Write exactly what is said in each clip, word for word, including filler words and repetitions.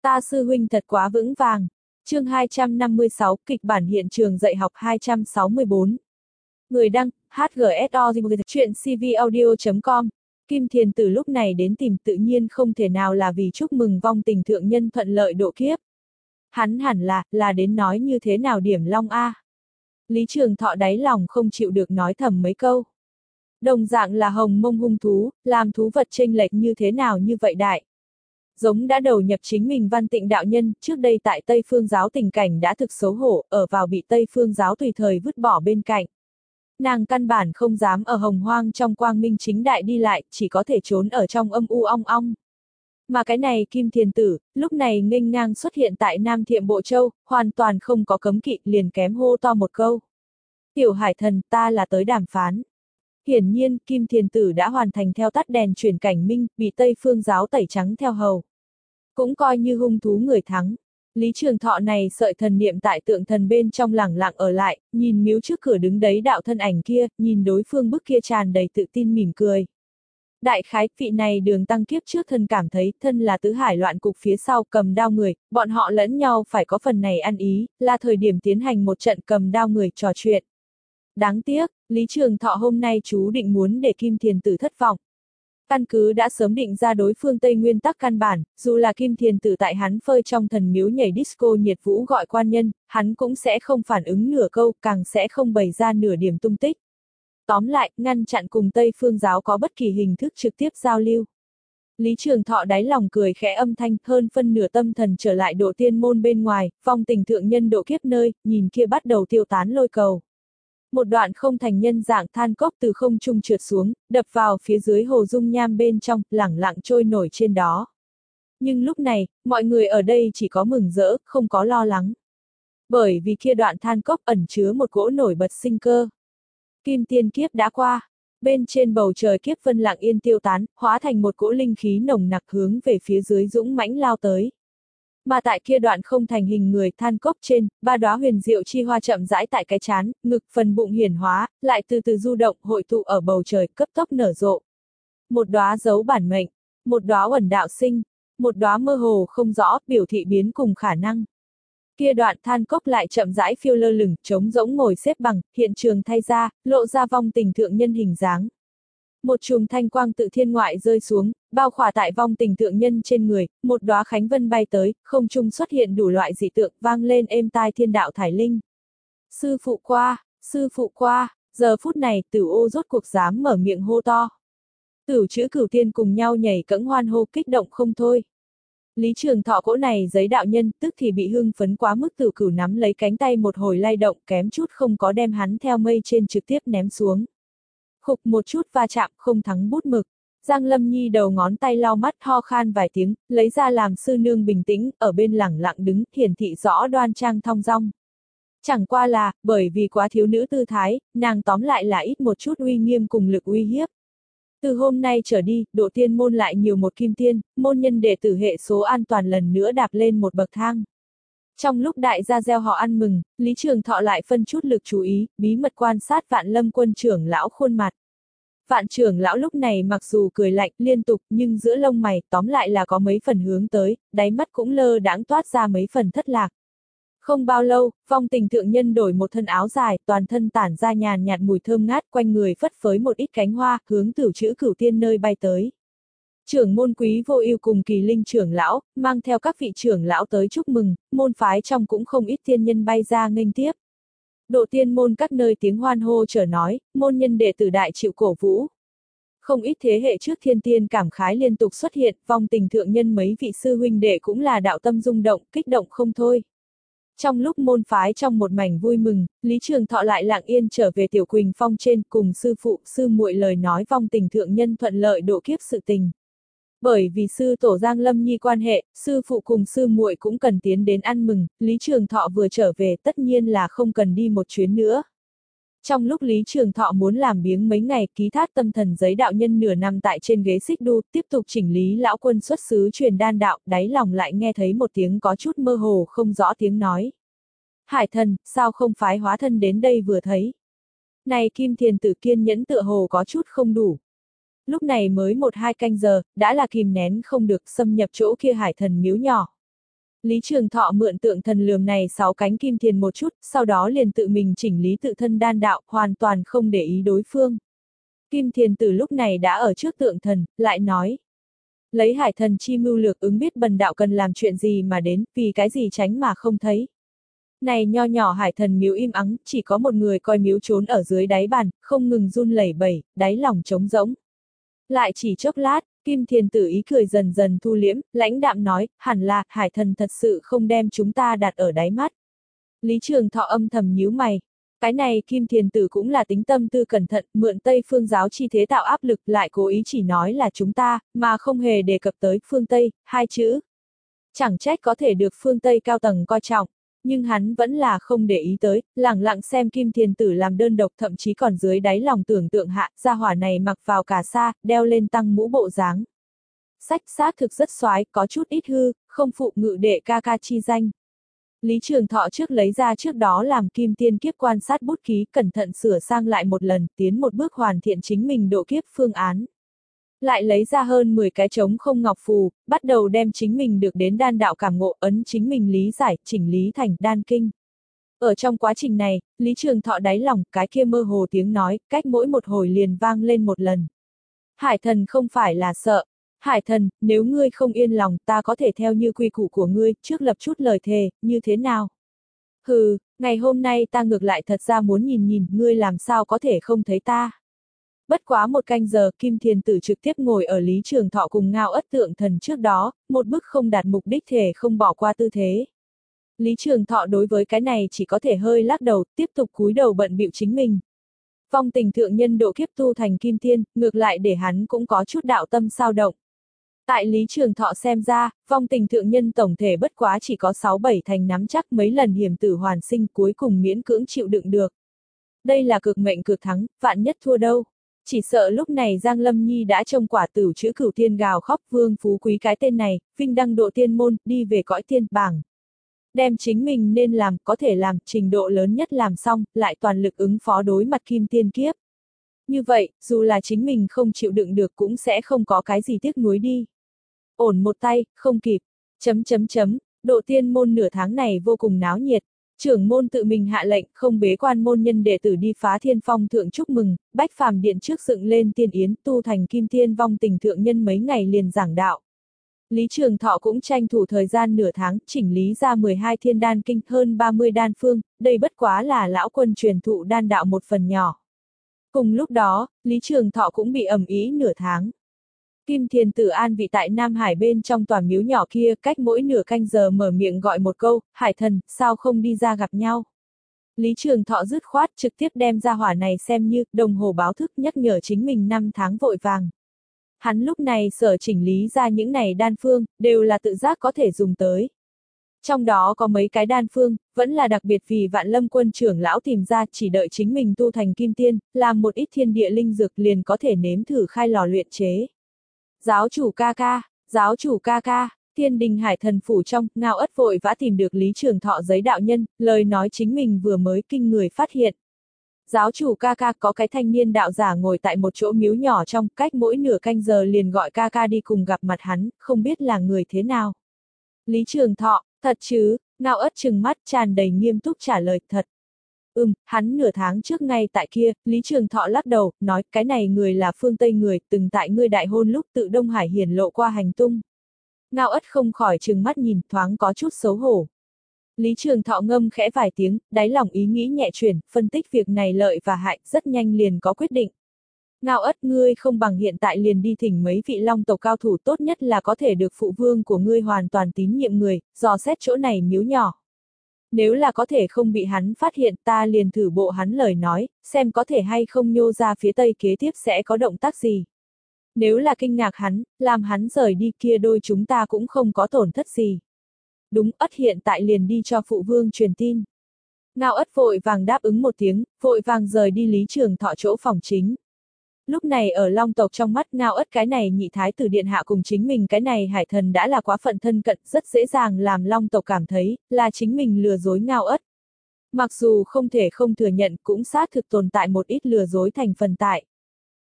Ta sư huynh thật quá vững vàng. Chương hai trăm năm mươi sáu, kịch bản hiện trường dạy học hai trăm sáu mươi bốn. Người đăng, hát giê ét o, chuyện c v audio chấm com. Kim Thiền Tử lúc này đến tìm tự nhiên không thể nào là vì chúc mừng vong tình thượng nhân thuận lợi độ kiếp. Hắn hẳn là, là đến nói như thế nào điểm long a. Lý Trường Thọ đáy lòng không chịu được nói thầm mấy câu. Đồng dạng là hồng mông hung thú, làm thú vật chênh lệch như thế nào như vậy đại. Giống đã đầu nhập chính mình Văn Tịnh đạo nhân, trước đây tại Tây Phương giáo tình cảnh đã thực xấu hổ, ở vào bị Tây Phương giáo tùy thời vứt bỏ bên cạnh. Nàng căn bản không dám ở hồng hoang trong quang minh chính đại đi lại, chỉ có thể trốn ở trong âm u ong ong. Mà cái này Kim Thiền Tử, lúc này nghênh ngang xuất hiện tại Nam Thiệm Bộ Châu, hoàn toàn không có cấm kỵ, liền kém hô to một câu. Tiểu Hải Thần, ta là tới đàm phán. Hiển nhiên, Kim Thiền Tử đã hoàn thành theo tắt đèn chuyển cảnh minh, bị Tây Phương giáo tẩy trắng theo hầu. Cũng coi như hung thú người thắng. Lý Trường Thọ này sợi thần niệm tại tượng thần bên trong lẳng lặng ở lại, nhìn miếu trước cửa đứng đấy đạo thân ảnh kia, nhìn đối phương bức kia tràn đầy tự tin mỉm cười. Đại khái, vị này Đường Tăng kiếp trước thân cảm thấy, thân là tứ hải loạn cục phía sau cầm đao người, bọn họ lẫn nhau phải có phần này ăn ý, là thời điểm tiến hành một trận cầm đao người trò chuyện. Đáng tiếc, Lý Trường Thọ hôm nay chú định muốn để Kim Thiền Tử thất vọng. Căn cứ đã sớm định ra đối phương Tây nguyên tắc căn bản, dù là Kim Thiền Tử tại hắn phơi trong thần miếu nhảy disco nhiệt vũ gọi quan nhân, hắn cũng sẽ không phản ứng nửa câu, càng sẽ không bày ra nửa điểm tung tích. Tóm lại, ngăn chặn cùng Tây Phương giáo có bất kỳ hình thức trực tiếp giao lưu. Lý Trường Thọ đáy lòng cười khẽ âm thanh, hơn phân nửa tâm thần trở lại độ tiên môn bên ngoài, vong tình thượng nhân độ kiếp nơi, nhìn kia bắt đầu tiêu tán lôi cầu. Một đoạn không thành nhân dạng than cốc từ không trung trượt xuống, đập vào phía dưới hồ dung nham bên trong, lẳng lặng trôi nổi trên đó. Nhưng lúc này, mọi người ở đây chỉ có mừng rỡ, không có lo lắng. Bởi vì kia đoạn than cốc ẩn chứa một cỗ nổi bật sinh cơ. Kim tiên kiếp đã qua, bên trên bầu trời kiếp vân lặng yên tiêu tán, hóa thành một cỗ linh khí nồng nặc hướng về phía dưới dũng mãnh lao tới. Mà tại kia đoạn không thành hình người than cốc trên, ba đóa huyền diệu chi hoa chậm rãi tại cái chán, ngực phần bụng hiển hóa, lại từ từ du động hội tụ ở bầu trời cấp tốc nở rộ. Một đóa giấu bản mệnh, một đóa uẩn đạo sinh, một đóa mơ hồ không rõ, biểu thị biến cùng khả năng. Kia đoạn than cốc lại chậm rãi phiêu lơ lửng, trống rỗng ngồi xếp bằng, hiện trường thay ra, lộ ra vong tình thượng nhân hình dáng. Một chùm thanh quang tự thiên ngoại rơi xuống, bao khỏa tại vong tình thượng nhân trên người, một đóa khánh vân bay tới, không trung xuất hiện đủ loại dị tượng, vang lên êm tai thiên đạo thải linh. Sư phụ qua, sư phụ qua, giờ phút này Tử Ô rốt cuộc dám mở miệng hô to. Tửu chữ Cửu Tiên cùng nhau nhảy cẫng hoan hô kích động không thôi. Lý Trường Thọ cỗ này giấy đạo nhân, tức thì bị hưng phấn quá mức Tử Cửu nắm lấy cánh tay một hồi lay động, kém chút không có đem hắn theo mây trên trực tiếp ném xuống. Khục một chút va chạm, không thắng bút mực. Giang Lâm Nhi đầu ngón tay lau mắt ho khan vài tiếng, lấy ra làm sư nương bình tĩnh, ở bên lẳng lặng đứng, hiển thị rõ đoan trang thong dong. Chẳng qua là, bởi vì quá thiếu nữ tư thái, nàng tóm lại là ít một chút uy nghiêm cùng lực uy hiếp. Từ hôm nay trở đi, độ tiên môn lại nhiều một kim tiên, môn nhân đệ tử hệ số an toàn lần nữa đạp lên một bậc thang. Trong lúc đại gia gieo họ ăn mừng, Lý Trường Thọ lại phân chút lực chú ý, bí mật quan sát Vạn Lâm Quân trưởng lão khuôn mặt. Vạn trưởng lão lúc này mặc dù cười lạnh liên tục, nhưng giữa lông mày tóm lại là có mấy phần hướng tới, đáy mắt cũng lơ đãng toát ra mấy phần thất lạc. Không bao lâu, vong tình thượng nhân đổi một thân áo dài, toàn thân tản ra nhàn nhạt mùi thơm ngát, quanh người phất phới một ít cánh hoa, hướng Tửu chữ Cửu Tiên nơi bay tới. Trưởng môn Quý Vô Ưu cùng Kỳ Linh trưởng lão, mang theo các vị trưởng lão tới chúc mừng, môn phái trong cũng không ít tiên nhân bay ra nghênh tiếp. Độ tiên môn các nơi tiếng hoan hô trở nói, môn nhân đệ tử đại chịu cổ vũ. Không ít thế hệ trước thiên tiên cảm khái liên tục xuất hiện, vong tình thượng nhân mấy vị sư huynh đệ cũng là đạo tâm rung động, kích động không thôi. Trong lúc môn phái trong một mảnh vui mừng, Lý Trường Thọ lại lặng yên trở về Tiểu Quỳnh Phong trên cùng sư phụ, sư muội lời nói vong tình thượng nhân thuận lợi độ kiếp sự tình. Bởi vì sư tổ Giang Lâm Nhi quan hệ, sư phụ cùng sư muội cũng cần tiến đến ăn mừng, Lý Trường Thọ vừa trở về tất nhiên là không cần đi một chuyến nữa. Trong lúc Lý Trường Thọ muốn làm biếng mấy ngày, ký thác tâm thần giấy đạo nhân nửa năm tại trên ghế xích đu, tiếp tục chỉnh lý lão quân xuất xứ truyền đan đạo, đáy lòng lại nghe thấy một tiếng có chút mơ hồ không rõ tiếng nói. Hải Thần, sao không phái hóa thân đến đây vừa thấy? Này Kim Thiền Tử kiên nhẫn tựa hồ có chút không đủ. Lúc này mới một hai canh giờ, đã là kìm nén không được xâm nhập chỗ kia Hải Thần miếu nhỏ. Lý Trường Thọ mượn tượng thần lườm này sáu cánh kim thiền một chút, sau đó liền tự mình chỉnh lý tự thân đan đạo, hoàn toàn không để ý đối phương. Kim thiền tử lúc này đã ở trước tượng thần, lại nói. Lấy hải thần chi mưu lược ứng biết bần đạo cần làm chuyện gì mà đến, vì cái gì tránh mà không thấy. Này nho nhỏ hải thần miếu im ắng, chỉ có một người coi miếu trốn ở dưới đáy bàn, không ngừng run lẩy bẩy, đáy lòng trống rỗng. Lại chỉ chốc lát, Kim thiền tử ý cười dần dần thu liễm, lãnh đạm nói, hẳn là, hải thần thật sự không đem chúng ta đặt ở đáy mắt. Lý Trường Thọ âm thầm nhíu mày. Cái này Kim thiền tử cũng là tính tâm tư cẩn thận, mượn Tây phương giáo chi thế tạo áp lực, lại cố ý chỉ nói là chúng ta, mà không hề đề cập tới phương Tây, hai chữ. Chẳng trách có thể được phương Tây cao tầng coi trọng. Nhưng hắn vẫn là không để ý tới, lẳng lặng xem Kim thiền tử làm đơn độc, thậm chí còn dưới đáy lòng tưởng tượng hạ, gia hỏa này mặc vào cà sa, đeo lên tăng mũ bộ dáng. Sách xác thực rất soái, có chút ít hư, không phụ ngự đệ ca ca chi danh. Lý Trường Thọ trước lấy ra trước đó làm kim tiên kiếp quan sát bút ký, cẩn thận sửa sang lại một lần, tiến một bước hoàn thiện chính mình độ kiếp phương án. Lại lấy ra hơn mười cái trống không ngọc phù, bắt đầu đem chính mình được đến đan đạo cảm ngộ, ấn chính mình lý giải, chỉnh lý thành đan kinh. Ở trong quá trình này, Lý Trường Thọ đáy lòng, cái kia mơ hồ tiếng nói, cách mỗi một hồi liền vang lên một lần. Hải thần không phải là sợ. Hải thần, nếu ngươi không yên lòng, ta có thể theo như quy củ của ngươi, trước lập chút lời thề, như thế nào? Hừ, ngày hôm nay ta ngược lại thật ra muốn nhìn nhìn, ngươi làm sao có thể không thấy ta? Bất quá một canh giờ, Kim thiền tử trực tiếp ngồi ở Lý Trường Thọ cùng Ngao Ất tượng thần trước đó, một bức không đạt mục đích thể không bỏ qua tư thế. Lý Trường Thọ đối với cái này chỉ có thể hơi lắc đầu, tiếp tục cúi đầu bận bịu chính mình. Vong tình thượng nhân độ kiếp tu thành kim tiên, ngược lại để hắn cũng có chút đạo tâm sao động. Tại Lý Trường Thọ xem ra, vong tình thượng nhân tổng thể bất quá chỉ có sáu bảy thành nắm chắc, mấy lần hiểm tử hoàn sinh cuối cùng miễn cưỡng chịu đựng được. Đây là cực mệnh cực thắng, vạn nhất thua đâu. Chỉ sợ lúc này Giang Lâm Nhi đã trông quả tửu chữ cửu tiên gào khóc, vương phú quý cái tên này, vinh đăng độ tiên môn, đi về cõi tiên bảng. Đem chính mình nên làm, có thể làm, trình độ lớn nhất làm xong, lại toàn lực ứng phó đối mặt kim tiên kiếp. Như vậy, dù là chính mình không chịu đựng được cũng sẽ không có cái gì tiếc nuối đi. Ổn một tay, không kịp. Chấm chấm chấm, độ tiên môn nửa tháng này vô cùng náo nhiệt. Trưởng môn tự mình hạ lệnh, không bế quan môn nhân đệ tử đi phá thiên phong thượng chúc mừng, bách phàm điện trước dựng lên tiên yến, tu thành kim tiên vong tình thượng nhân mấy ngày liền giảng đạo. Lý Trường Thọ cũng tranh thủ thời gian nửa tháng, chỉnh lý ra mười hai thiên đan kinh, hơn ba mươi đan phương, đây bất quá là lão quân truyền thụ đan đạo một phần nhỏ. Cùng lúc đó, Lý Trường Thọ cũng bị ầm ĩ nửa tháng. Kim thiền tử an vị tại Nam Hải bên trong tòa miếu nhỏ kia, cách mỗi nửa canh giờ mở miệng gọi một câu, hải thần, sao không đi ra gặp nhau. Lý Trường Thọ dứt khoát trực tiếp đem ra hỏa này xem như đồng hồ báo thức nhắc nhở chính mình năm tháng vội vàng. Hắn lúc này sở chỉnh lý ra những này đan phương, đều là tự giác có thể dùng tới. Trong đó có mấy cái đan phương, vẫn là đặc biệt vì Vạn Lâm quân trưởng lão tìm ra, chỉ đợi chính mình tu thành kim tiên, làm một ít thiên địa linh dược liền có thể nếm thử khai lò luyện chế. Giáo chủ ca ca, giáo chủ ca ca, Thiên Đình Hải Thần phủ trong, Ngao Ất vội vã tìm được Lý Trường Thọ giấy đạo nhân, lời nói chính mình vừa mới kinh người phát hiện. Giáo chủ ca ca, có cái thanh niên đạo giả ngồi tại một chỗ miếu nhỏ trong, cách mỗi nửa canh giờ liền gọi ca ca đi cùng gặp mặt hắn, không biết là người thế nào. Lý Trường Thọ, thật chứ? Ngao Ất trừng mắt tràn đầy nghiêm túc trả lời, thật. Ừm, hắn nửa tháng trước ngay tại kia, Lý Trường Thọ lắc đầu, nói, cái này người là phương Tây người, từng tại ngươi đại hôn lúc tự Đông Hải hiển lộ qua hành tung. Ngao Ất không khỏi trừng mắt nhìn, thoáng có chút xấu hổ. Lý Trường Thọ ngâm khẽ vài tiếng, đáy lòng ý nghĩ nhẹ chuyển, phân tích việc này lợi và hại, rất nhanh liền có quyết định. Ngao Ất, ngươi không bằng hiện tại liền đi thỉnh mấy vị long tộc cao thủ, tốt nhất là có thể được phụ vương của ngươi hoàn toàn tín nhiệm người, dò xét chỗ này miếu nhỏ. Nếu là có thể không bị hắn phát hiện, ta liền thử bộ hắn lời nói, xem có thể hay không nhô ra phía tây kế tiếp sẽ có động tác gì. Nếu là kinh ngạc hắn, làm hắn rời đi, kia đôi chúng ta cũng không có tổn thất gì. Đúng, Ất hiện tại liền đi cho phụ vương truyền tin. Ngao Ất vội vàng đáp ứng một tiếng, vội vàng rời đi Lý Trường Thọ chỗ phòng chính. Lúc này ở long tộc trong mắt Ngao Ất cái này nhị thái tử điện hạ cùng chính mình cái này hải thần đã là quá phận thân cận, rất dễ dàng làm long tộc cảm thấy là chính mình lừa dối Ngao Ất. Mặc dù không thể không thừa nhận, cũng xác thực tồn tại một ít lừa dối thành phần tại.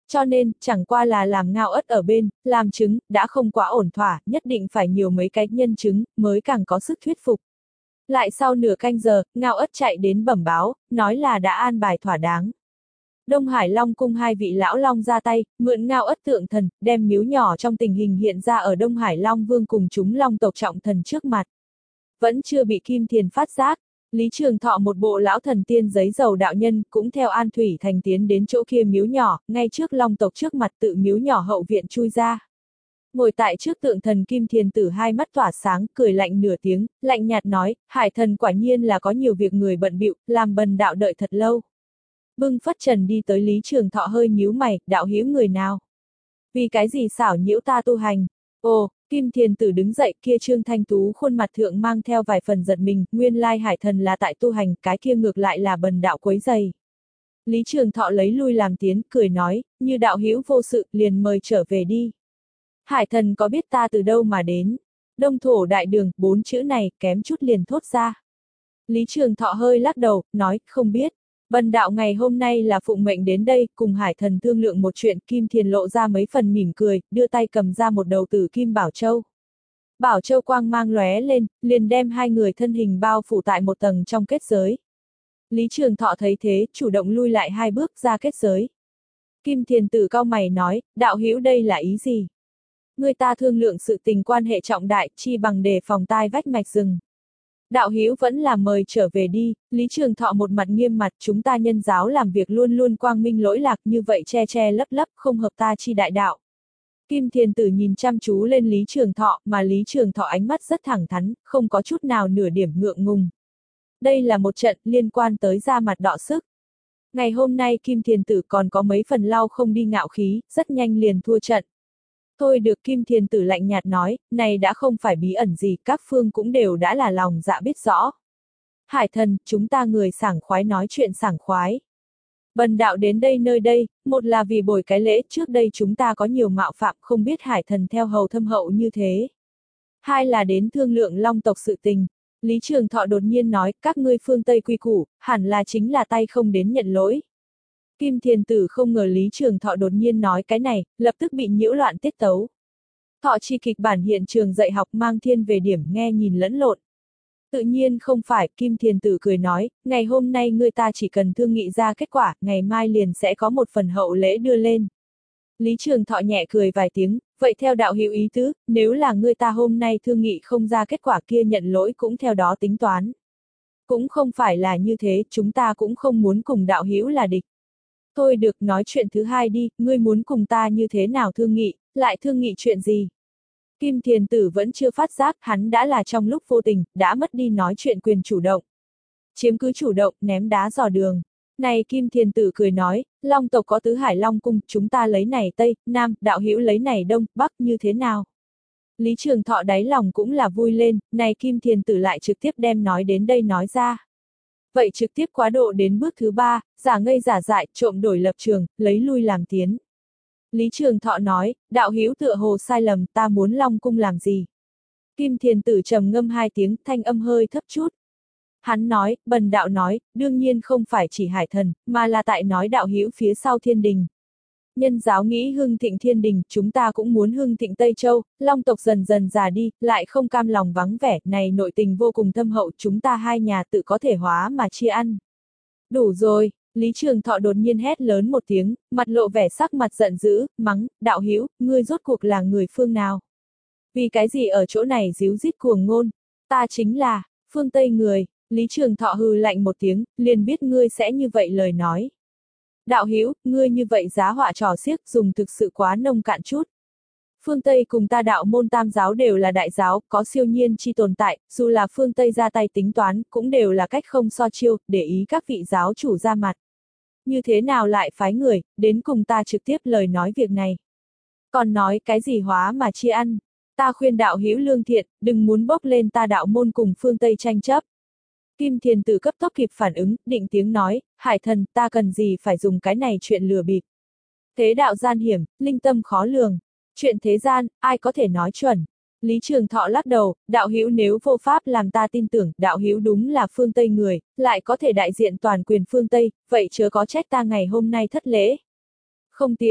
Cho nên, chẳng qua là làm ngao ất ở bên, làm chứng, đã không quá ổn thỏa, nhất định phải nhiều mấy cái nhân chứng, mới càng có sức thuyết phục. Lại sau nửa canh giờ, ngao ất chạy đến bẩm báo, nói là đã an bài thỏa đáng. Đông Hải Long cung hai vị lão long ra tay, mượn ngao ất tượng thần, đem miếu nhỏ trong tình hình hiện ra ở Đông Hải Long Vương cùng chúng long tộc trọng thần trước mặt. Vẫn chưa bị Kim Thiền phát giác, Lý Trường Thọ một bộ lão thần tiên giấy dầu đạo nhân cũng theo An Thủy Thành tiến đến chỗ kia miếu nhỏ, ngay trước long tộc trước mặt tự miếu nhỏ hậu viện chui ra. Ngồi tại trước tượng thần Kim Thiền Tử hai mắt tỏa sáng, cười lạnh nửa tiếng, lạnh nhạt nói, Hải thần quả nhiên là có nhiều việc người bận bịu, làm bần đạo đợi thật lâu. Bưng phất trần đi tới Lý Trường Thọ hơi nhíu mày, đạo hữu người nào? Vì cái gì xảo nhiễu ta tu hành? Ồ, Kim Thiền Tử đứng dậy, kia Trương Thanh Tú khuôn mặt thượng mang theo vài phần giật mình, nguyên lai Hải thần là tại tu hành, cái kia ngược lại là bần đạo quấy giày. Lý Trường Thọ lấy lui làm tiến, cười nói, như đạo hữu vô sự, liền mời trở về đi. Hải thần có biết ta từ đâu mà đến? Đông thổ đại đường, bốn chữ này, kém chút liền thốt ra. Lý Trường Thọ hơi lắc đầu, nói, không biết. Bần đạo ngày hôm nay là phụng mệnh đến đây, cùng Hải thần thương lượng một chuyện. Kim Thiền lộ ra mấy phần mỉm cười, đưa tay cầm ra một đầu tử kim bảo châu. Bảo châu quang mang lóe lên, liền đem hai người thân hình bao phủ tại một tầng trong kết giới. Lý Trường Thọ thấy thế, chủ động lui lại hai bước ra kết giới. Kim Thiền Tử cau mày nói, đạo hữu đây là ý gì? Người ta thương lượng sự tình quan hệ trọng đại, chi bằng đề phòng tai vách mạch rừng. Đạo hữu vẫn là mời trở về đi. Lý Trường Thọ một mặt nghiêm mặt, chúng ta nhân giáo làm việc luôn luôn quang minh lỗi lạc, như vậy che che lấp lấp, không hợp ta chi đại đạo. Kim Thiền Tử nhìn chăm chú lên Lý Trường Thọ, mà Lý Trường Thọ ánh mắt rất thẳng thắn, không có chút nào nửa điểm ngượng ngùng. Đây là một trận liên quan tới da mặt đọ sức. Ngày hôm nay Kim Thiền Tử còn có mấy phần lau không đi ngạo khí, rất nhanh liền thua trận. Thôi được, Kim Thiền Tử lạnh nhạt nói, này đã không phải bí ẩn gì, các phương cũng đều đã là lòng dạ biết rõ. Hải thần, chúng ta người sảng khoái nói chuyện sảng khoái. Bần đạo đến đây nơi đây, một là vì bồi cái lễ, trước đây chúng ta có nhiều mạo phạm, không biết Hải thần theo hầu thâm hậu như thế. Hai là đến thương lượng long tộc sự tình. Lý Trường Thọ đột nhiên nói, các ngươi phương Tây quy củ, hẳn là chính là tay không đến nhận lỗi. Kim Thiền Tử không ngờ Lý Trường Thọ đột nhiên nói cái này, lập tức bị nhiễu loạn tiết tấu. Thọ chi kịch bản hiện trường dạy học mang thiên về điểm nghe nhìn lẫn lộn. Tự nhiên không phải, Kim Thiền Tử cười nói, ngày hôm nay người ta chỉ cần thương nghị ra kết quả, ngày mai liền sẽ có một phần hậu lễ đưa lên. Lý Trường Thọ nhẹ cười vài tiếng, vậy theo đạo hữu ý tứ, nếu là người ta hôm nay thương nghị không ra kết quả kia nhận lỗi cũng theo đó tính toán. Cũng không phải là như thế, chúng ta cũng không muốn cùng đạo hữu là địch. Thôi được, nói chuyện thứ hai đi, ngươi muốn cùng ta như thế nào thương nghị, lại thương nghị chuyện gì? Kim Thiền Tử vẫn chưa phát giác, hắn đã là trong lúc vô tình, đã mất đi nói chuyện quyền chủ động. Chiếm cứ chủ động, ném đá dò đường. Này Kim Thiền Tử cười nói, long tộc có tứ hải long cung, chúng ta lấy này Tây, Nam, đạo hữu lấy này Đông, Bắc như thế nào? Lý Trường Thọ đáy lòng cũng là vui lên, này Kim Thiền Tử lại trực tiếp đem nói đến đây nói ra. Vậy trực tiếp quá độ đến bước thứ ba, giả ngây giả dại, trộm đổi lập trường, lấy lui làm tiến. Lý Trường Thọ nói, đạo hữu tựa hồ sai lầm, ta muốn long cung làm gì? Kim Thiền Tử trầm ngâm hai tiếng, thanh âm hơi thấp chút. Hắn nói, bần đạo nói, đương nhiên không phải chỉ Hải thần, mà là tại nói đạo hữu phía sau thiên đình. Nhân giáo nghĩ hưng thịnh thiên đình, chúng ta cũng muốn hưng thịnh Tây Châu, long tộc dần dần già đi, lại không cam lòng vắng vẻ, này nội tình vô cùng thâm hậu, chúng ta hai nhà tự có thể hóa mà chia ăn. Đủ rồi, Lý Trường Thọ đột nhiên hét lớn một tiếng, mặt lộ vẻ sắc mặt giận dữ, mắng, đạo hữu, ngươi rốt cuộc là người phương nào? Vì cái gì ở chỗ này díu dít cuồng ngôn? Ta chính là, phương Tây người. Lý Trường Thọ hừ lạnh một tiếng, liền biết ngươi sẽ như vậy lời nói. Đạo hữu, ngươi như vậy giá họa trò xiếc dùng thực sự quá nông cạn chút. Phương Tây cùng ta đạo môn tam giáo đều là đại giáo, có siêu nhiên chi tồn tại, dù là phương Tây ra tay tính toán, cũng đều là cách không so chiêu, để ý các vị giáo chủ ra mặt. Như thế nào lại phái người, đến cùng ta trực tiếp lời nói việc này. Còn nói cái gì hóa mà chia ăn, ta khuyên đạo hữu lương thiện, đừng muốn bốc lên ta đạo môn cùng phương Tây tranh chấp. Kim Thiền Tử cấp tốc kịp phản ứng, định tiếng nói, Hải thần, ta cần gì phải dùng cái này chuyện lừa bịp. Thế đạo gian hiểm, linh tâm khó lường. Chuyện thế gian, ai có thể nói chuẩn. Lý Trường Thọ lắc đầu, đạo hữu nếu vô pháp làm ta tin tưởng, đạo hữu đúng là phương Tây người, lại có thể đại diện toàn quyền phương Tây, vậy chớ có trách ta ngày hôm nay thất lễ. Không tiến,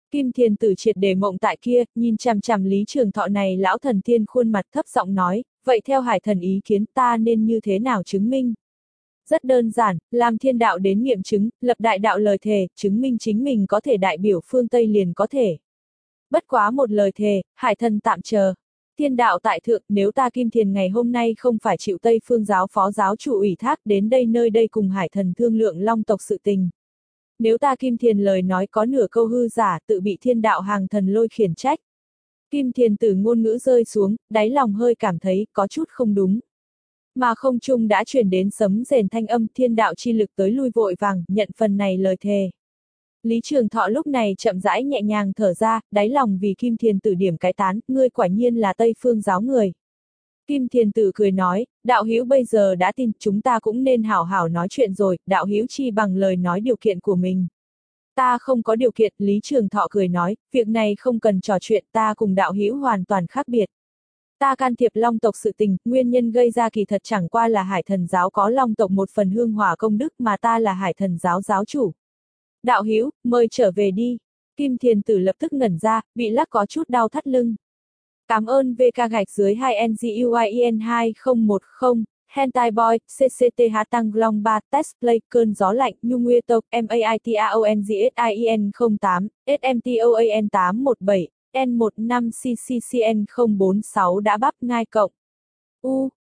Kim Thiền Tử triệt để mộng tại kia, nhìn chằm chằm Lý Trường Thọ này lão thần tiên khuôn mặt thấp giọng nói, vậy theo hải thần ý kiến ta nên như thế nào chứng minh? Rất đơn giản, làm thiên đạo đến nghiệm chứng, lập đại đạo lời thề, chứng minh chính mình có thể đại biểu phương Tây liền có thể. Bất quá một lời thề, hải thần tạm chờ. Thiên đạo tại thượng, nếu ta Kim Thiền ngày hôm nay không phải chịu Tây Phương giáo phó giáo chủ ủy thác đến đây nơi đây cùng hải thần thương lượng long tộc sự tình. Nếu ta Kim Thiền lời nói có nửa câu hư giả tự bị thiên đạo hàng thần lôi khiển trách. Kim Thiền Tử ngôn ngữ rơi xuống, đáy lòng hơi cảm thấy có chút không đúng. Mà không trung đã truyền đến sấm rền thanh âm thiên đạo chi lực tới lui vội vàng, nhận phần này lời thề. Lý Trường Thọ lúc này chậm rãi nhẹ nhàng thở ra, đáy lòng vì Kim Thiền Tử điểm cái tán, ngươi quả nhiên là Tây Phương giáo người. Kim Thiền Tử cười nói, đạo hữu bây giờ đã tin, chúng ta cũng nên hảo hảo nói chuyện rồi, đạo hữu chi bằng lời nói điều kiện của mình. Ta không có điều kiện, Lý Trường Thọ cười nói, việc này không cần trò chuyện, ta cùng đạo hữu hoàn toàn khác biệt. Ta can thiệp long tộc sự tình, nguyên nhân gây ra kỳ thật chẳng qua là hải thần giáo có long tộc một phần hương hỏa công đức mà ta là hải thần giáo giáo chủ. Đạo hữu, mời trở về đi. Kim Thiền Tử lập tức ngẩn ra, bị lắc có chút đau thắt lưng. Cảm ơn vê ca gạch dưới hai N G U I N hai không một không, Hentai Boy, C C T H Tăng Long ba, Test Play, Cơn Gió Lạnh, Nhu Nguya Tộc, M A I T A O N G S I N không tám, S M T O A N tám một bảy, N một năm C C C N không bốn sáu đã bắp ngai cộng. U.